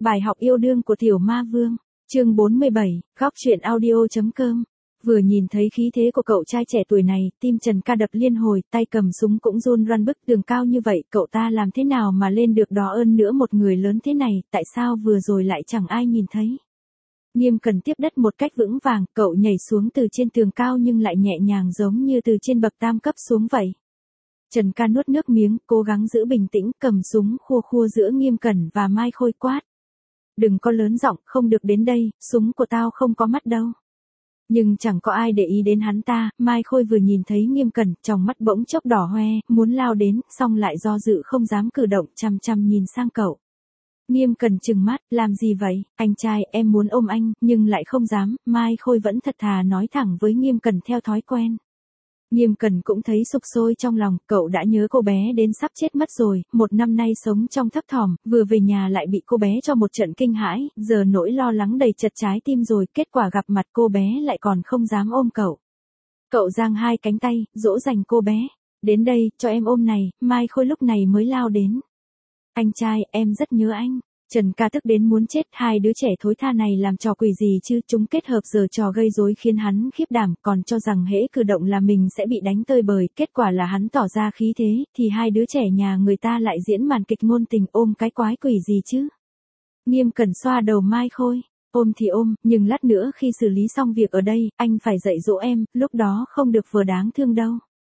Bài học yêu đương của Tiểu Ma Vương, chương 47, góc truyện audio.com. Vừa nhìn thấy khí thế của cậu trai trẻ tuổi này, tim Trần Ca đập liên hồi, tay cầm súng cũng run run. Bức tường cao như vậy, cậu ta làm thế nào mà lên được đó, ơn nữa một người lớn thế này, tại sao vừa rồi lại chẳng ai nhìn thấy. Nghiêm Cẩn tiếp đất một cách vững vàng, cậu nhảy xuống từ trên tường cao nhưng lại nhẹ nhàng giống như từ trên bậc tam cấp xuống vậy. Trần Ca nuốt nước miếng, cố gắng giữ bình tĩnh, cầm súng khua khua giữa Nghiêm Cẩn và Mai Khôi quát. Đừng có lớn giọng, không được đến đây, súng của tao không có mắt đâu. Nhưng chẳng có ai để ý đến hắn ta, Mai Khôi vừa nhìn thấy Nghiêm Cẩn, trong mắt bỗng chốc đỏ hoe, muốn lao đến, xong lại do dự không dám cử động, chằm chằm nhìn sang cậu. Nghiêm Cẩn trừng mắt, làm gì vậy, anh trai, em muốn ôm anh, nhưng lại không dám, Mai Khôi vẫn thật thà nói thẳng với Nghiêm Cẩn theo thói quen. Nghiêm Cẩn cũng thấy sục sôi trong lòng, cậu đã nhớ cô bé đến sắp chết mất rồi, một năm nay sống trong thấp thỏm, vừa về nhà lại bị cô bé cho một trận kinh hãi, giờ nỗi lo lắng đầy chật trái tim rồi, kết quả gặp mặt cô bé lại còn không dám ôm cậu. Cậu giang hai cánh tay, dỗ dành cô bé, đến đây, cho em ôm này, Mai Khôi lúc này mới lao đến. Anh trai, em rất nhớ anh. Trần Ca tức đến muốn chết, hai đứa trẻ thối tha này làm trò quỷ gì chứ, chúng kết hợp giờ trò gây rối khiến hắn khiếp đảm, còn cho rằng hễ cử động là mình sẽ bị đánh tơi bời, kết quả là hắn tỏ ra khí thế, thì hai đứa trẻ nhà người ta lại diễn màn kịch ngôn tình, ôm cái quái quỷ gì chứ. Nghiêm Cẩn xoa đầu Mai Khôi, ôm thì ôm, nhưng lát nữa khi xử lý xong việc ở đây, anh phải dạy dỗ em, lúc đó không được vừa đáng thương đâu.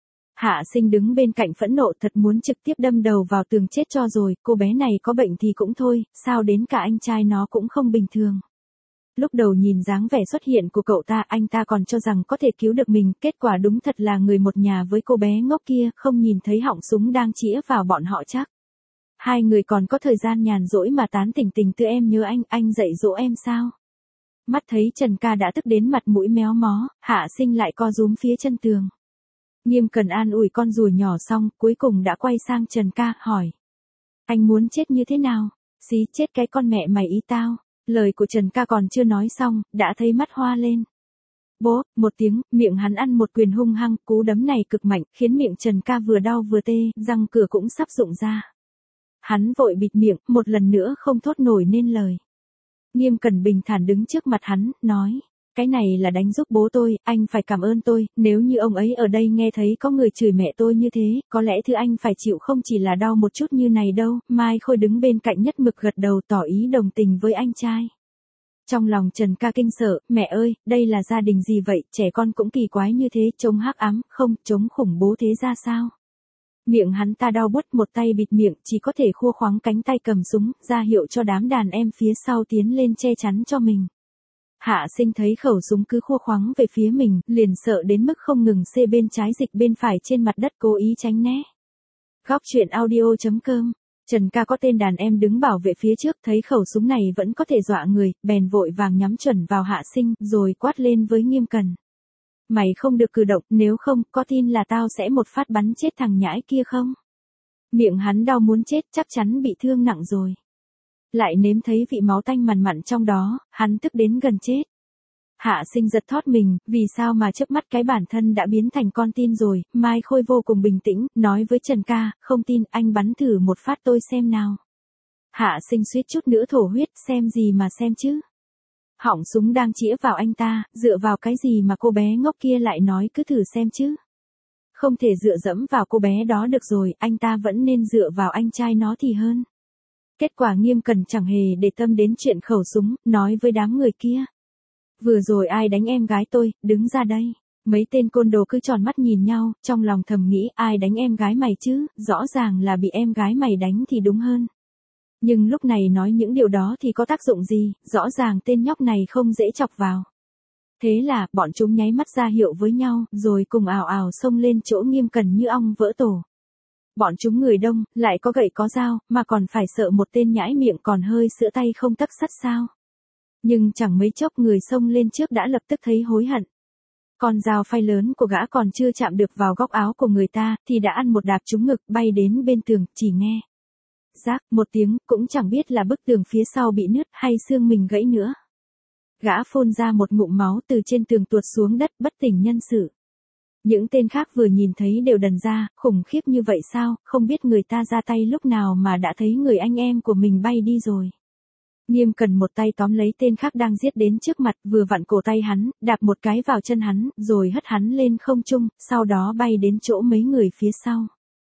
Hạ Sinh đứng bên cạnh phẫn nộ, thật muốn trực tiếp đâm đầu vào tường chết cho rồi, cô bé này có bệnh thì cũng thôi, sao đến cả anh trai nó cũng không bình thường. Lúc đầu nhìn dáng vẻ xuất hiện của cậu ta, anh ta còn cho rằng có thể cứu được mình, kết quả đúng thật là người một nhà với cô bé ngốc kia, không nhìn thấy họng súng đang chĩa vào bọn họ chắc. Hai người còn có thời gian nhàn rỗi mà tán tỉnh tình tư, em nhớ anh dạy dỗ em sao. Mắt thấy Trần Ca đã tức đến mặt mũi méo mó, Hạ Sinh lại co rúm phía chân tường. Nghiêm Cẩn an ủi con ruồi nhỏ xong, cuối cùng đã quay sang Trần Ca, hỏi. Anh muốn chết như thế nào? Xí chết cái con mẹ mày ý tao. Lời của Trần Ca còn chưa nói xong, đã thấy mắt hoa lên. Bố, một tiếng, miệng hắn ăn một quyền hung hăng, cú đấm này cực mạnh, khiến miệng Trần Ca vừa đau vừa tê, răng cửa cũng sắp rụng ra. Hắn vội bịt miệng, một lần nữa không thốt nổi nên lời. Nghiêm Cẩn bình thản đứng trước mặt hắn, nói. Cái này là đánh giúp bố tôi, anh phải cảm ơn tôi, nếu như ông ấy ở đây nghe thấy có người chửi mẹ tôi như thế, có lẽ thứ anh phải chịu không chỉ là đau một chút như này đâu. Mai Khôi đứng bên cạnh nhất mực gật đầu tỏ ý đồng tình với anh trai. Trong lòng Trần Ca kinh sợ, mẹ ơi, đây là gia đình gì vậy, trẻ con cũng kỳ quái như thế, chống hắc ám, không, chống khủng bố thế ra sao? Miệng hắn ta đau buốt, một tay bịt miệng, chỉ có thể khua khoắng cánh tay cầm súng, ra hiệu cho đám đàn em phía sau tiến lên che chắn cho mình. Hạ Sinh thấy khẩu súng cứ khua khoắng về phía mình, liền sợ đến mức không ngừng xê bên trái dịch bên phải trên mặt đất cố ý tránh né. Góc truyện audio.com. Trần Ca có tên đàn em đứng bảo vệ phía trước, thấy khẩu súng này vẫn có thể dọa người, bèn vội vàng nhắm chuẩn vào Hạ Sinh, rồi quát lên với Nghiêm Cẩn. Mày không được cử động, nếu không, có tin là tao sẽ một phát bắn chết thằng nhãi kia không? Miệng hắn đau muốn chết, chắc chắn bị thương nặng rồi. Lại nếm thấy vị máu tanh mằn mặn trong đó, hắn tức đến gần chết. Hạ Sinh giật thót mình, vì sao mà chớp mắt cái bản thân đã biến thành con tin rồi. Mai Khôi vô cùng bình tĩnh, nói với Trần Ca, không tin, anh bắn thử một phát tôi xem nào. Hạ Sinh suýt chút nữa thổ huyết, xem gì mà xem chứ. Họng súng đang chĩa vào anh ta, dựa vào cái gì mà cô bé ngốc kia lại nói cứ thử xem chứ. Không thể dựa dẫm vào cô bé đó được rồi, anh ta vẫn nên dựa vào anh trai nó thì hơn. Kết quả Nghiêm Cẩn chẳng hề để tâm đến chuyện khẩu súng, nói với đám người kia. Vừa rồi ai đánh em gái tôi, đứng ra đây. Mấy tên côn đồ cứ tròn mắt nhìn nhau, trong lòng thầm nghĩ ai đánh em gái mày chứ, rõ ràng là bị em gái mày đánh thì đúng hơn. Nhưng lúc này nói những điều đó thì có tác dụng gì, rõ ràng tên nhóc này không dễ chọc vào. Thế là, bọn chúng nháy mắt ra hiệu với nhau, rồi cùng ào ào xông lên chỗ Nghiêm Cẩn như ong vỡ tổ. Bọn chúng người đông, lại có gậy có dao, mà còn phải sợ một tên nhãi miệng còn hơi sữa tay không tấc sắt sao. Nhưng chẳng mấy chốc người xông lên trước đã lập tức thấy hối hận. Con dao phay lớn của gã còn chưa chạm được vào góc áo của người ta, thì đã ăn một đạp trúng ngực, bay đến bên tường, chỉ nghe. Rác, một tiếng, cũng chẳng biết là bức tường phía sau bị nứt hay xương mình gãy nữa. Gã phun ra một ngụm máu từ trên tường tuột xuống đất, bất tỉnh nhân sự. Những tên khác vừa nhìn thấy đều đần ra, khủng khiếp như vậy sao, không biết người ta ra tay lúc nào mà đã thấy người anh em của mình bay đi rồi. Nghiêm Cần một tay tóm lấy tên khác đang giết đến trước mặt, vừa vặn cổ tay hắn, đạp một cái vào chân hắn, rồi hất hắn lên không trung, sau đó bay đến chỗ mấy người phía sau.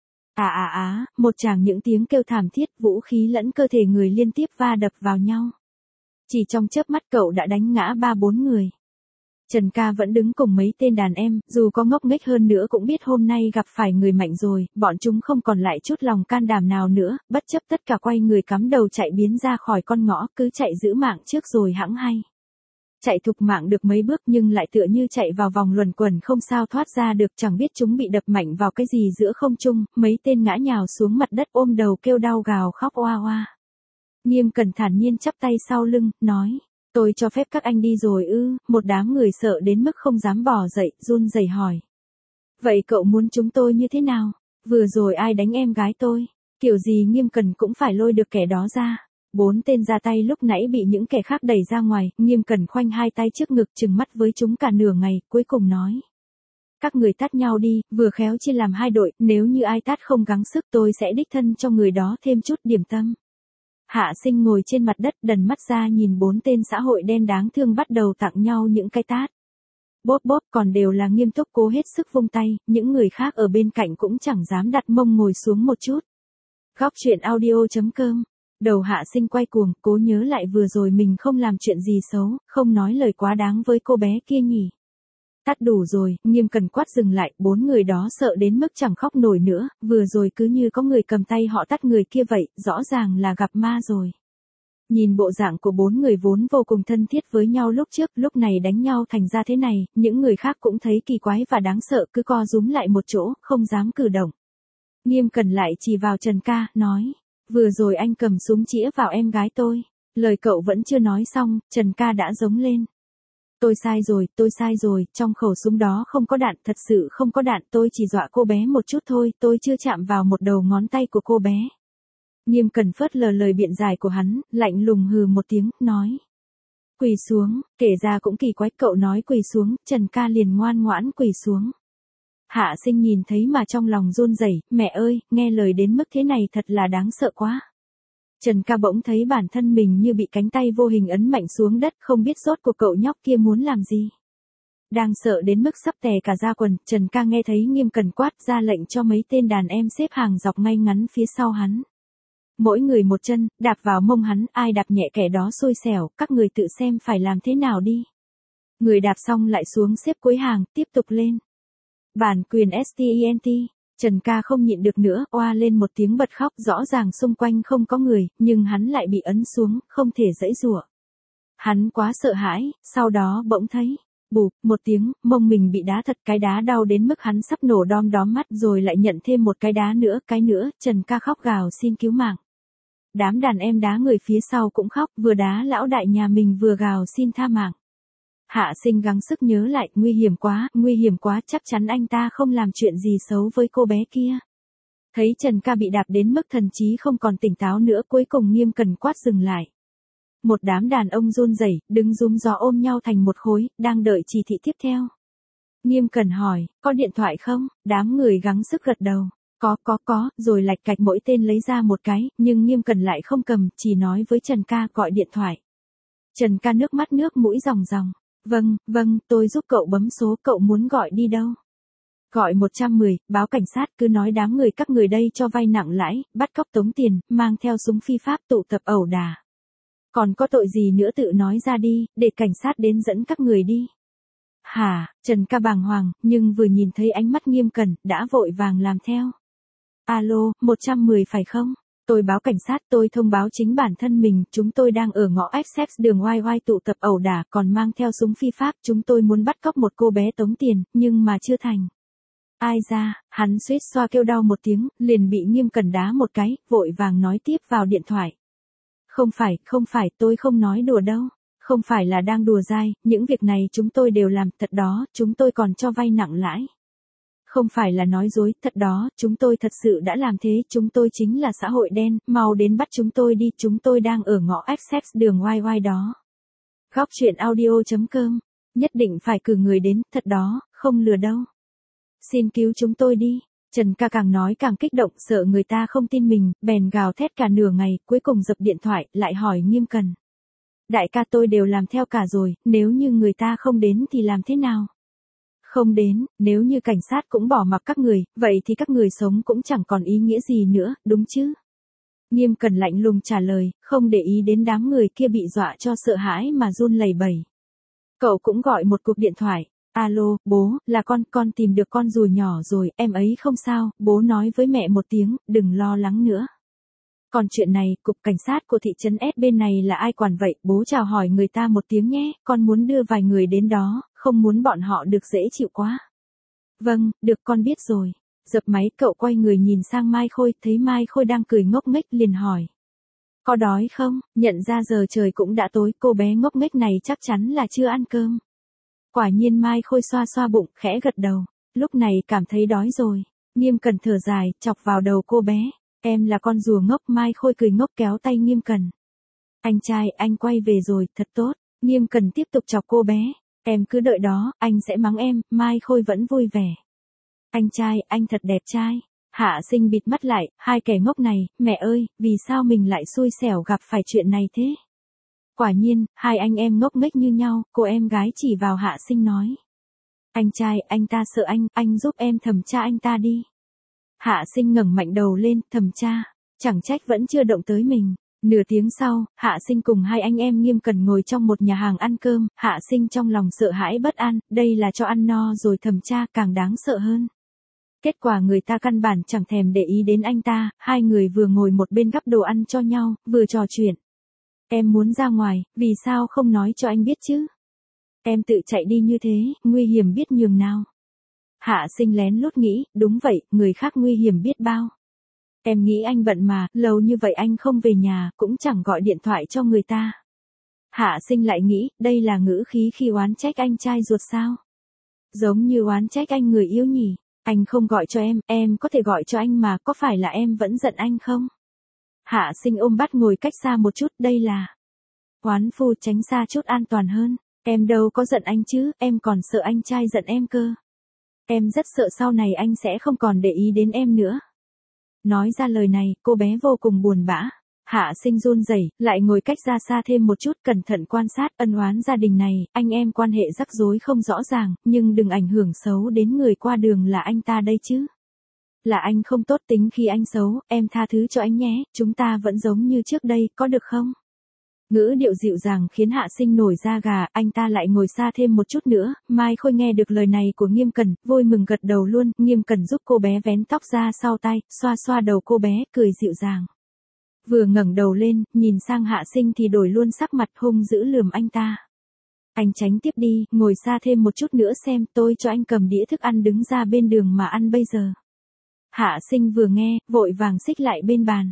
Một tràng những tiếng kêu thảm thiết, vũ khí lẫn cơ thể người liên tiếp va đập vào nhau. Chỉ trong chớp mắt cậu đã đánh ngã 3-4 người. Trần Ca vẫn đứng cùng mấy tên đàn em, dù có ngốc nghếch hơn nữa cũng biết hôm nay gặp phải người mạnh rồi, bọn chúng không còn lại chút lòng can đảm nào nữa, bất chấp tất cả quay người cắm đầu chạy biến ra khỏi con ngõ, cứ chạy giữ mạng trước rồi hẵng hay. Chạy thục mạng được mấy bước nhưng lại tựa như chạy vào vòng luẩn quẩn không sao thoát ra được, chẳng biết chúng bị đập mạnh vào cái gì giữa không trung, mấy tên ngã nhào xuống mặt đất ôm đầu kêu đau gào khóc oa oa. Nghiêm Cẩn thản nhiên chắp tay sau lưng, nói. Tôi cho phép các anh đi rồi ư? Một đám người sợ đến mức không dám bò dậy, run rẩy hỏi. Vậy cậu muốn chúng tôi như thế nào? Vừa rồi ai đánh em gái tôi? Kiểu gì Nghiêm Cẩn cũng phải lôi được kẻ đó ra. 4 tên ra tay lúc nãy bị những kẻ khác đẩy ra ngoài, Nghiêm Cẩn khoanh hai tay trước ngực trừng mắt với chúng cả nửa ngày, cuối cùng nói. Các người tát nhau đi, vừa khéo chia làm 2 đội, nếu như ai tát không gắng sức tôi sẽ đích thân cho người đó thêm chút điểm tâm. Hạ Sinh ngồi trên mặt đất đần mắt ra nhìn 4 tên xã hội đen đáng thương bắt đầu tặng nhau những cái tát. Bóp bóp còn đều là nghiêm túc cố hết sức vung tay, những người khác ở bên cạnh cũng chẳng dám đặt mông ngồi xuống một chút. Góc truyện audio.com. Đầu Hạ Sinh quay cuồng, cố nhớ lại vừa rồi mình không làm chuyện gì xấu, không nói lời quá đáng với cô bé kia nhỉ. Tát đủ rồi, Nghiêm Cần quát dừng lại, 4 người đó sợ đến mức chẳng khóc nổi nữa, vừa rồi cứ như có người cầm tay họ tát người kia vậy, rõ ràng là gặp ma rồi. Nhìn bộ dạng của 4 người vốn vô cùng thân thiết với nhau lúc trước, lúc này đánh nhau thành ra thế này, những người khác cũng thấy kỳ quái và đáng sợ, cứ co rúm lại một chỗ, không dám cử động. Nghiêm Cần lại chỉ vào Trần Ca, nói, vừa rồi anh cầm súng chĩa vào em gái tôi. Lời cậu vẫn chưa nói xong, Trần Ca đã giống lên. Tôi sai rồi, trong khẩu súng đó không có đạn, thật sự không có đạn, tôi chỉ dọa cô bé một chút thôi, tôi chưa chạm vào một đầu ngón tay của cô bé. Nghiêm Cần phớt lờ lời biện giải của hắn, lạnh lùng hừ một tiếng, nói. Quỳ xuống, kể ra cũng kỳ quái, cậu nói quỳ xuống, Trần Ca liền ngoan ngoãn quỳ xuống. Hạ Sinh nhìn thấy mà trong lòng run rẩy, mẹ ơi, nghe lời đến mức thế này thật là đáng sợ quá. Trần Ca bỗng thấy bản thân mình như bị cánh tay vô hình ấn mạnh xuống đất, không biết rốt cuộc cậu nhóc kia muốn làm gì. Đang sợ đến mức sắp tè cả da quần, Trần Ca nghe thấy Nghiêm Cần quát ra lệnh cho mấy tên đàn em xếp hàng dọc ngay ngắn phía sau hắn. Mỗi người một chân, đạp vào mông hắn, ai đạp nhẹ kẻ đó xui xẻo, các người tự xem phải làm thế nào đi. Người đạp xong lại xuống xếp cuối hàng, tiếp tục lên. Bản quyền STENT. Trần Ca không nhịn được nữa, oa lên một tiếng bật khóc, rõ ràng xung quanh không có người, nhưng hắn lại bị ấn xuống, không thể giãy giụa. Hắn quá sợ hãi, sau đó bỗng thấy, bụp, một tiếng, mông mình bị đá thật, cái đá đau đến mức hắn sắp nổ đom đóm mắt rồi lại nhận thêm một cái nữa, Trần Ca khóc gào xin cứu mạng. Đám đàn em đá người phía sau cũng khóc, vừa đá lão đại nhà mình vừa gào xin tha mạng. Hạ Sinh gắng sức nhớ lại, nguy hiểm quá, chắc chắn anh ta không làm chuyện gì xấu với cô bé kia. Thấy Trần Ca bị đạp đến mức thần trí không còn tỉnh táo nữa, cuối cùng Nghiêm Cần quát dừng lại. Một đám đàn ông run rẩy, đứng rúm gió ôm nhau thành một khối, đang đợi chỉ thị tiếp theo. Nghiêm Cần hỏi, có điện thoại không? Đám người gắng sức gật đầu. Có, rồi lạch cạch mỗi tên lấy ra một cái, nhưng Nghiêm Cần lại không cầm, chỉ nói với Trần Ca gọi điện thoại. Trần Ca nước mắt nước mũi ròng ròng. Vâng, tôi giúp cậu bấm số, cậu muốn gọi đi đâu? Gọi 110, báo cảnh sát, cứ nói đám người các người đây cho vay nặng lãi, bắt cóc tống tiền, mang theo súng phi pháp tụ tập ẩu đả. Còn có tội gì nữa tự nói ra đi, để cảnh sát đến dẫn các người đi. Hả, Trần Ca bàng hoàng, nhưng vừa nhìn thấy ánh mắt Nghiêm Cần, đã vội vàng làm theo. Alo, 110 phải không? Tôi báo cảnh sát, tôi thông báo chính bản thân mình, chúng tôi đang ở ngõ Essex đường YY tụ tập ẩu đả, còn mang theo súng phi pháp, chúng tôi muốn bắt cóc một cô bé tống tiền, nhưng mà chưa thành. Ai ra, hắn suýt xoa kêu đau một tiếng, liền bị Nghiêm Cần đá một cái, vội vàng nói tiếp vào điện thoại. Không phải, tôi không nói đùa đâu. Không phải là đang đùa dai, những việc này chúng tôi đều làm, thật đó, chúng tôi còn cho vay nặng lãi. Không phải là nói dối, thật đó, chúng tôi thật sự đã làm thế, chúng tôi chính là xã hội đen, mau đến bắt chúng tôi đi, chúng tôi đang ở ngõ Essex đường YY đó. Góc truyện audio.com, nhất định phải cử người đến, thật đó, không lừa đâu. Xin cứu chúng tôi đi. Trần Ca càng nói càng kích động, sợ người ta không tin mình, bèn gào thét cả nửa ngày, cuối cùng dập điện thoại, lại hỏi Nghiêm Cần. Đại ca tôi đều làm theo cả rồi, nếu như người ta không đến thì làm thế nào? Không đến, nếu như cảnh sát cũng bỏ mặc các người, vậy thì các người sống cũng chẳng còn ý nghĩa gì nữa, đúng chứ? Nghiêm Cẩn lạnh lùng trả lời, không để ý đến đám người kia bị dọa cho sợ hãi mà run lẩy bẩy. Cậu cũng gọi một cuộc điện thoại. Alo, bố, là con tìm được con rùa nhỏ rồi, em ấy không sao, bố nói với mẹ một tiếng, đừng lo lắng nữa. Còn chuyện này, cục cảnh sát của thị trấn S bên này là ai quản vậy, bố chào hỏi người ta một tiếng nhé, con muốn đưa vài người đến đó, không muốn bọn họ được dễ chịu quá. Vâng, được con biết rồi. Dập máy cậu quay người nhìn sang Mai Khôi, thấy Mai Khôi đang cười ngốc nghếch liền hỏi. Có đói không? Nhận ra giờ trời cũng đã tối, cô bé ngốc nghếch này chắc chắn là chưa ăn cơm. Quả nhiên Mai Khôi xoa xoa bụng, khẽ gật đầu. Lúc này cảm thấy đói rồi. Nghiêm Cẩn thở dài, chọc vào đầu cô bé. Em là con rùa ngốc. Mai Khôi cười ngốc kéo tay Nghiêm Cẩn. Anh trai, anh quay về rồi, thật tốt. Nghiêm Cẩn tiếp tục chọc cô bé. Em cứ đợi đó, anh sẽ mắng em. Mai Khôi vẫn vui vẻ. Anh trai, anh thật đẹp trai. Hạ Sinh bịt mắt lại, hai kẻ ngốc này, mẹ ơi, vì sao mình lại xui xẻo gặp phải chuyện này thế? Quả nhiên, hai anh em ngốc nghếch như nhau, cô em gái chỉ vào Hạ Sinh nói. Anh trai, anh ta sợ anh giúp em thẩm tra anh ta đi. Hạ Sinh ngẩng mạnh đầu lên, thẩm tra, chẳng trách vẫn chưa động tới mình. Nửa tiếng sau, Hạ Sinh cùng hai anh em Nghiêm Cẩn ngồi trong một nhà hàng ăn cơm, Hạ Sinh trong lòng sợ hãi bất an, đây là cho ăn no rồi thẩm tra càng đáng sợ hơn. Kết quả người ta căn bản chẳng thèm để ý đến anh ta, hai người vừa ngồi một bên gắp đồ ăn cho nhau, vừa trò chuyện. Em muốn ra ngoài, vì sao không nói cho anh biết chứ? Em tự chạy đi như thế, nguy hiểm biết nhường nào. Hạ Sinh lén lút nghĩ, đúng vậy, người khác nguy hiểm biết bao. Em nghĩ anh bận mà, lâu như vậy anh không về nhà, cũng chẳng gọi điện thoại cho người ta. Hạ Sinh lại nghĩ, đây là ngữ khí khi oán trách anh trai ruột sao? Giống như oán trách anh người yêu nhỉ? Anh không gọi cho em có thể gọi cho anh mà, có phải là em vẫn giận anh không? Hạ Sinh ôm bát ngồi cách xa một chút, đây là oán phu, tránh xa chút an toàn hơn. Em đâu có giận anh chứ, em còn sợ anh trai giận em cơ. Em rất sợ sau này anh sẽ không còn để ý đến em nữa. Nói ra lời này, cô bé vô cùng buồn bã. Hạ Sinh run rẩy, lại ngồi cách ra xa thêm một chút, cẩn thận quan sát ân oán gia đình này, anh em quan hệ rắc rối không rõ ràng, nhưng đừng ảnh hưởng xấu đến người qua đường là anh ta đây chứ. Là anh không tốt tính khi anh xấu, em tha thứ cho anh nhé, chúng ta vẫn giống như trước đây, có được không? Ngữ điệu dịu dàng khiến Hạ Sinh nổi da gà, anh ta lại ngồi xa thêm một chút nữa, Mai Khôi nghe được lời này của Nghiêm Cẩn, vui mừng gật đầu luôn, Nghiêm Cẩn giúp cô bé vén tóc ra sau tai, xoa xoa đầu cô bé, cười dịu dàng. Vừa ngẩng đầu lên, nhìn sang Hạ Sinh thì đổi luôn sắc mặt, hung dữ lườm anh ta. Anh tránh tiếp đi, ngồi xa thêm một chút nữa xem, tôi cho anh cầm đĩa thức ăn đứng ra bên đường mà ăn bây giờ. Hạ Sinh vừa nghe, vội vàng xích lại bên bàn.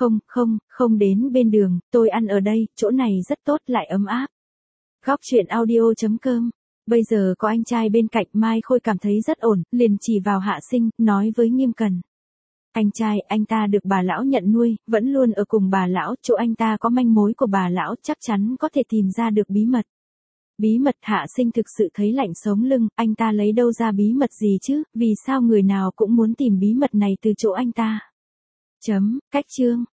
Không đến bên đường, tôi ăn ở đây, chỗ này rất tốt lại ấm áp. Góc truyện audio.com. Bây giờ có anh trai bên cạnh, Mai Khôi cảm thấy rất ổn, liền chỉ vào Hạ Sinh, nói với Nghiêm Cẩn. Anh trai, anh ta được bà lão nhận nuôi, vẫn luôn ở cùng bà lão, chỗ anh ta có manh mối của bà lão, chắc chắn có thể tìm ra được bí mật. Bí mật? Hạ Sinh thực sự thấy lạnh sống lưng, anh ta lấy đâu ra bí mật gì chứ, vì sao người nào cũng muốn tìm bí mật này từ chỗ anh ta. Cách chương.